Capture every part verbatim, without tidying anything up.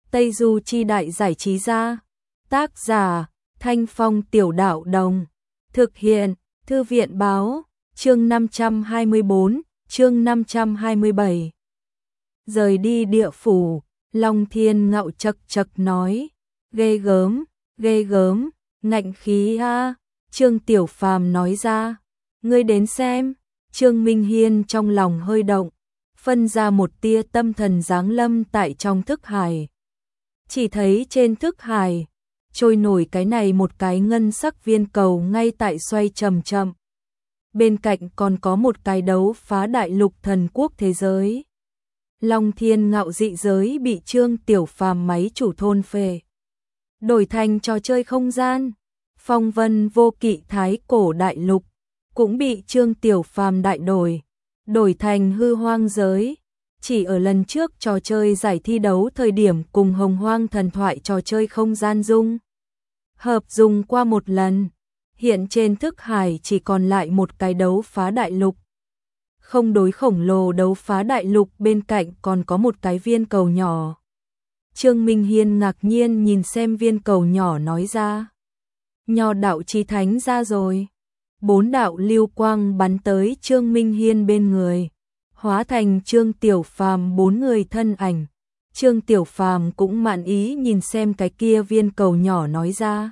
Tây Du Chi Đại Giải Trí Gia. Tác giả Thanh Phong Tiểu Đạo Đồng. Thực hiện Thư viện Báo. Chương năm trăm hai mươi bốn, chương năm trăm hai mươi bảy. Rời đi địa phủ, Long Thiên Ngạo chật chật nói, ghê gớm, ghê gớm, ngạnh khí a. Trương Tiểu Phàm nói ra, ngươi đến xem. Trương Minh Hiên trong lòng hơi động, phân ra một tia tâm thần giáng lâm tại trong thức hải. Chỉ thấy trên thức hải trôi nổi cái này một cái ngân sắc viên cầu ngay tại xoay chậm chậm. Bên cạnh còn có một cái đấu phá đại lục thần quốc thế giới. Long Thiên Ngạo dị giới bị Trương Tiểu Phàm máy chủ thôn phệ, đổi thành trò chơi không gian. Phong Vân Vô Kỵ Thái cổ đại lục cũng bị Trương Tiểu Phàm đại đổi, đổi thành hư hoang giới. Chỉ ở lần trước trò chơi giải thi đấu thời điểm cùng Hồng Hoang thần thoại trò chơi không gian dung hợp dùng qua một lần, hiện trên thức hải chỉ còn lại một cái đấu phá đại lục. Không đối khổng lồ đấu phá đại lục bên cạnh còn có một cái viên cầu nhỏ. Trương Minh Hiên ngạc nhiên nhìn xem viên cầu nhỏ nói ra, Nho đạo chí thánh ra rồi. Bốn đạo lưu quang bắn tới Trương Minh Hiên bên người, hóa thành Trương Tiểu Phàm bốn người thân ảnh. Trương Tiểu Phàm cũng mạn ý nhìn xem cái kia viên cầu nhỏ nói ra,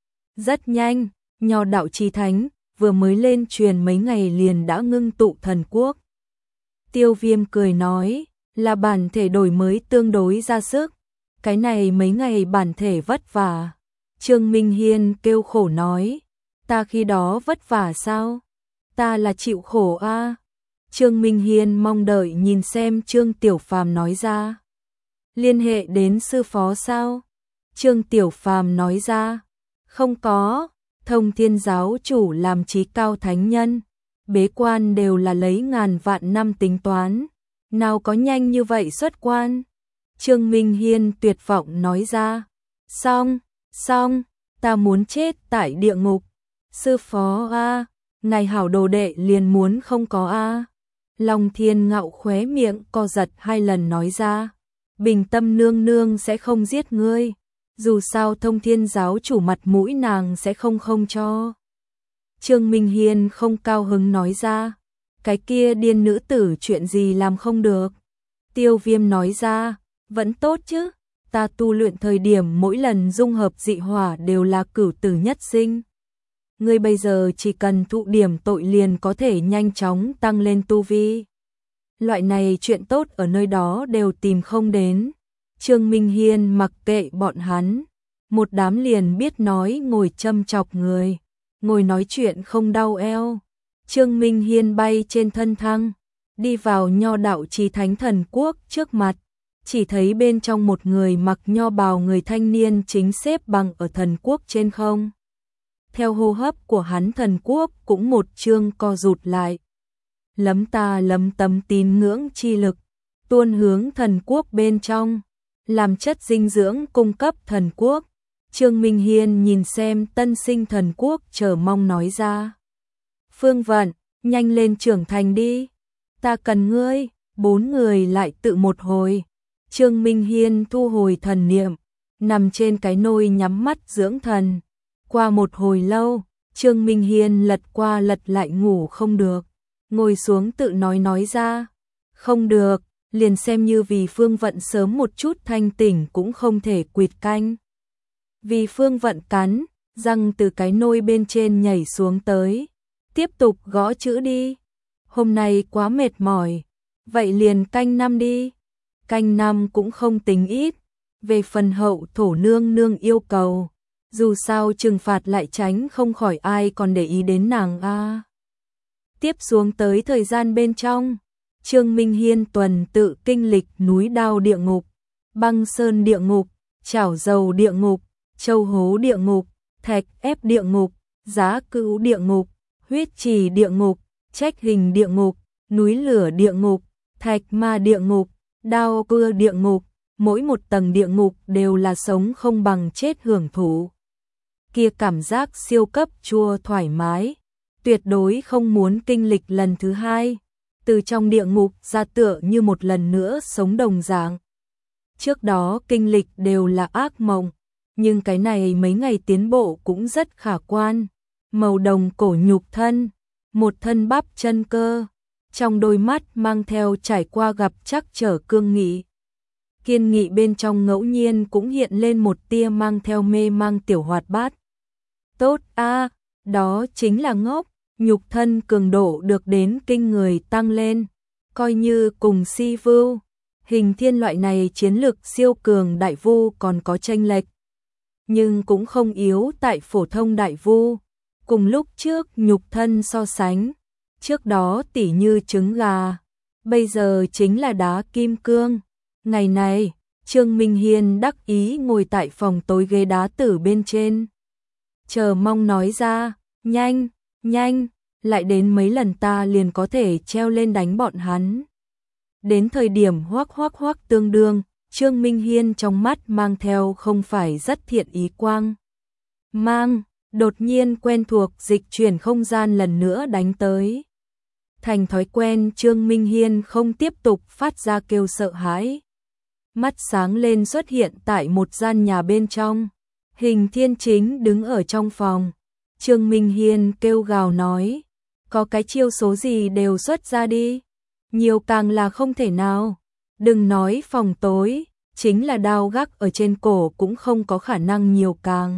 rất nhanh, Nho đạo chí thánh vừa mới lên truyền mấy ngày liền đã ngưng tụ thần quốc. Tiêu Viêm cười nói, là bản thể đổi mới tương đối ra sức, cái này mấy ngày bản thể vất vả. Trương Minh Hiên kêu khổ nói, ta khi đó vất vả sao? Ta là chịu khổ a. À? Trương Minh Hiên mong đợi nhìn xem Trương Tiểu Phàm nói ra, liên hệ đến sư phó sao? Trương Tiểu Phàm nói ra, không có, Thông Thiên giáo chủ làm chí cao thánh nhân, bế quan đều là lấy ngàn vạn năm tính toán, nào có nhanh như vậy xuất quan. Trương Minh Hiên tuyệt vọng nói ra, xong, xong, ta muốn chết tại địa ngục. Sư phó a, ngài hảo đồ đệ liền muốn không có a. Long Thiên Ngạo khóe miệng co giật hai lần nói ra, Bình Tâm nương nương sẽ không giết ngươi, dù sao Thông Thiên giáo chủ mặt mũi nàng sẽ không không cho. Trương Minh Hiên không cao hứng nói ra, cái kia điên nữ tử chuyện gì làm không được. Tiêu Viêm nói ra, vẫn tốt chứ, ta tu luyện thời điểm mỗi lần dung hợp dị hỏa đều là cửu tử nhất sinh. Ngươi bây giờ chỉ cần thụ điểm tội liền có thể nhanh chóng tăng lên tu vi. Loại này chuyện tốt ở nơi đó đều tìm không đến. Trương Minh Hiên mặc kệ bọn hắn, một đám liền biết nói ngồi châm chọc người, ngồi nói chuyện không đau eo. Trương Minh Hiên bay trên thân thăng, đi vào Nho đạo chí thánh thần quốc trước mặt, chỉ thấy bên trong một người mặc nho bào người thanh niên chính xếp bằng ở thần quốc trên không. Theo hô hấp của hắn thần quốc cũng một chương co rụt lại. Lấm ta lấm tấm tín ngưỡng chi lực, tuôn hướng thần quốc bên trong, làm chất dinh dưỡng cung cấp thần quốc. Trương Minh Hiên nhìn xem tân sinh thần quốc chờ mong nói ra, Phương Vận, nhanh lên trưởng thành đi, ta cần ngươi. Bốn người lại tự một hồi. Trương Minh Hiên thu hồi thần niệm, nằm trên cái nôi nhắm mắt dưỡng thần. Qua một hồi lâu, Trương Minh Hiên lật qua lật lại ngủ không được, ngồi xuống tự nói nói ra, không được, liền xem như vì Phương Vận sớm một chút thanh tỉnh cũng không thể quỵt canh. Vì Phương Vận cắn, răng từ cái nôi bên trên nhảy xuống tới, tiếp tục gõ chữ đi. Hôm nay quá mệt mỏi, vậy liền canh năm đi. Canh năm cũng không tính ít, về phần hậu thổ nương nương yêu cầu, dù sao trừng phạt lại tránh không khỏi ai còn để ý đến nàng a. À. Tiếp xuống tới thời gian bên trong, Trương Minh Hiên tuần tự kinh lịch núi đao địa ngục, băng sơn địa ngục, chảo dầu địa ngục, châu hố địa ngục, thạch ép địa ngục, giá cữu địa ngục, huyết trì địa ngục, trách hình địa ngục, núi lửa địa ngục, thạch ma địa ngục, đao cưa địa ngục. Mỗi một tầng địa ngục đều là sống không bằng chết hưởng thụ. Kia cảm giác siêu cấp chua thoải mái, tuyệt đối không muốn kinh lịch lần thứ hai. Từ trong địa ngục ra tựa như một lần nữa sống đồng dạng. Trước đó kinh lịch đều là ác mộng, nhưng cái này mấy ngày tiến bộ cũng rất khả quan. Màu đồng cổ nhục thân, một thân bắp chân cơ, trong đôi mắt mang theo trải qua gặp trắc trở cương nghị. Kiên nghị bên trong ngẫu nhiên cũng hiện lên một tia mang theo mê mang tiểu hoạt bát. Tốt a, đó chính là ngốc, nhục thân cường độ được đến kinh người tăng lên, coi như cùng Si Vưu, Hình Thiên loại này chiến lực siêu cường đại vu còn có chênh lệch, nhưng cũng không yếu tại phổ thông đại vu. Cùng lúc trước nhục thân so sánh, trước đó tỉ như trứng gà, bây giờ chính là đá kim cương. Ngày này, Trương Minh Hiên đắc ý ngồi tại phòng tối ghế đá tử bên trên. Chờ mong nói ra, nhanh, nhanh, lại đến mấy lần ta liền có thể treo lên đánh bọn hắn. Đến thời điểm hoác hoác hoác tương đương, Trương Minh Hiên trong mắt mang theo không phải rất thiện ý quang. Mang, đột nhiên quen thuộc dịch chuyển không gian lần nữa đánh tới. Thành thói quen Trương Minh Hiên không tiếp tục phát ra kêu sợ hãi. Mắt sáng lên xuất hiện tại một gian nhà bên trong. Hình Thiên chính đứng ở trong phòng. Trương Minh Hiên kêu gào nói, có cái chiêu số gì đều xuất ra đi. Nhiều càng là không thể nào. Đừng nói phòng tối, chính là đao gác ở trên cổ cũng không có khả năng nhiều càng.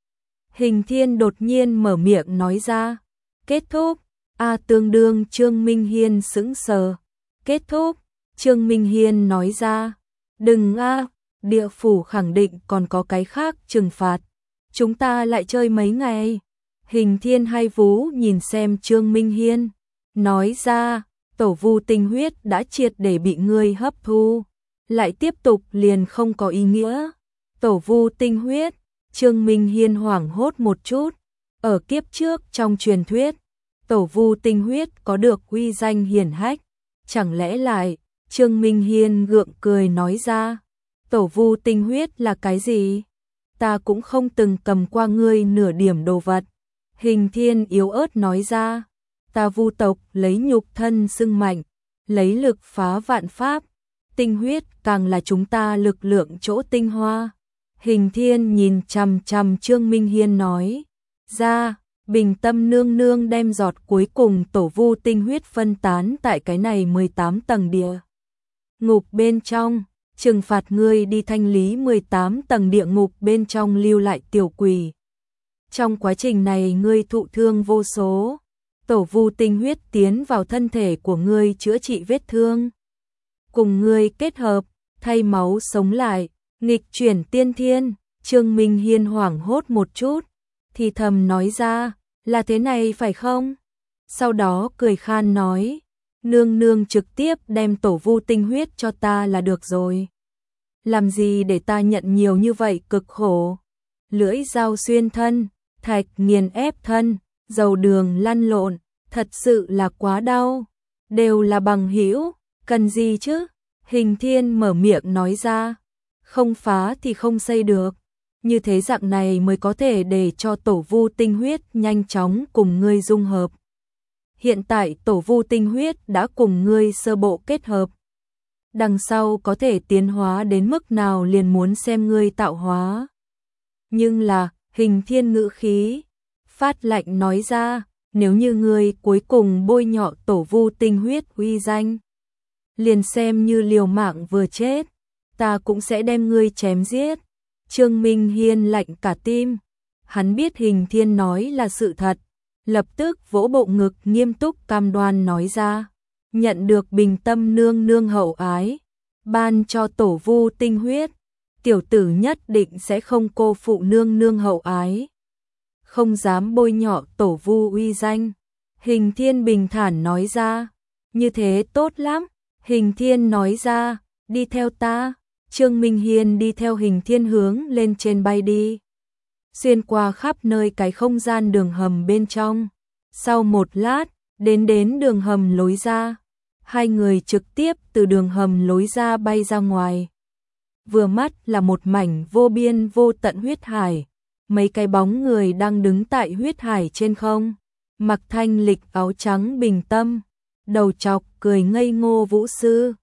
Hình Thiên đột nhiên mở miệng nói ra, kết thúc. A tương đương Trương Minh Hiên sững sờ. Kết thúc, Trương Minh Hiên nói ra, đừng a, địa phủ khẳng định còn có cái khác trừng phạt. Chúng ta lại chơi mấy ngày. Hình Thiên hay vú nhìn xem Trương Minh Hiên, nói ra, tổ vu tinh huyết đã triệt để bị ngươi hấp thu, lại tiếp tục liền không có ý nghĩa. Tổ vu tinh huyết, Trương Minh Hiên hoảng hốt một chút, ở kiếp trước trong truyền thuyết, tổ vu tinh huyết có được uy danh hiển hách, chẳng lẽ lại, Trương Minh Hiên gượng cười nói ra, tổ vu tinh huyết là cái gì? Ta cũng không từng cầm qua ngươi nửa điểm đồ vật. Hình Thiên yếu ớt nói ra, ta vu tộc lấy nhục thân xưng mạnh, lấy lực phá vạn pháp, tinh huyết càng là chúng ta lực lượng chỗ tinh hoa. Hình Thiên nhìn chằm chằm Trương Minh Hiên nói ra, Bình Tâm nương nương đem giọt cuối cùng tổ vu tinh huyết phân tán tại cái này mười tám tầng địa ngục bên trong, trừng phạt ngươi đi thanh lý mười tám tầng địa ngục bên trong lưu lại tiểu quỷ. Trong quá trình này ngươi thụ thương vô số, tổ vu tinh huyết tiến vào thân thể của ngươi chữa trị vết thương, cùng ngươi kết hợp, thay máu sống lại, nghịch chuyển tiên thiên. Trương Minh Hiên hoảng hốt một chút, thì thầm nói ra, là thế này phải không? Sau đó cười khan nói, nương nương trực tiếp đem tổ vu tinh huyết cho ta là được rồi. Làm gì để ta nhận nhiều như vậy cực khổ. Lưỡi dao xuyên thân, thạch nghiền ép thân, dầu đường lăn lộn, thật sự là quá đau. Đều là bằng hữu, cần gì chứ? Hình Thiên mở miệng nói ra, không phá thì không xây được. Như thế dạng này mới có thể để cho tổ vu tinh huyết nhanh chóng cùng ngươi dung hợp. Hiện tại tổ vu tinh huyết đã cùng ngươi sơ bộ kết hợp. Đằng sau có thể tiến hóa đến mức nào liền muốn xem ngươi tạo hóa. Nhưng là, Hình Thiên ngữ khí phát lạnh nói ra, nếu như ngươi cuối cùng bôi nhọ tổ vu tinh huyết uy danh, liền xem như liều mạng vừa chết, ta cũng sẽ đem ngươi chém giết. Trương Minh Hiên lạnh cả tim, hắn biết Hình Thiên nói là sự thật, lập tức vỗ bộ ngực nghiêm túc cam đoan nói ra, nhận được Bình Tâm nương nương hậu ái, ban cho tổ vu tinh huyết, tiểu tử nhất định sẽ không cô phụ nương nương hậu ái, không dám bôi nhọ tổ vu uy danh. Hình Thiên bình thản nói ra, như thế tốt lắm. Hình Thiên nói ra, đi theo ta. Trương Minh Hiên đi theo Hình Thiên hướng lên trên bay đi, xuyên qua khắp nơi cái không gian đường hầm bên trong. Sau một lát, đến đến đường hầm lối ra, hai người trực tiếp từ đường hầm lối ra bay ra ngoài. Vừa mắt là một mảnh vô biên vô tận huyết hải, mấy cái bóng người đang đứng tại huyết hải trên không. Mặc thanh lịch áo trắng Bình Tâm, đầu chọc cười ngây ngô vũ sư,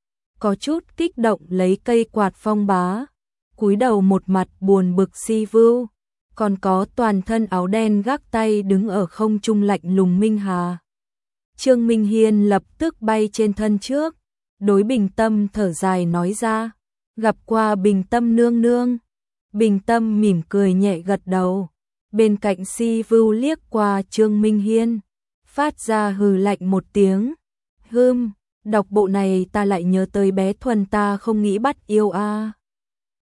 có chút kích động lấy cây quạt phong bá, cúi đầu một mặt buồn bực Si Vưu, còn có toàn thân áo đen gác tay đứng ở không trung lạnh lùng Minh Hà. Trương Minh Hiên lập tức bay trên thân trước, đối Bình Tâm thở dài nói ra, gặp qua Bình Tâm nương nương. Bình Tâm mỉm cười nhẹ gật đầu, bên cạnh Si Vưu liếc qua Trương Minh Hiên, phát ra hừ lạnh một tiếng, hưm, đọc bộ này ta lại nhớ tới bé Thuần ta không nghĩ bắt yêu a.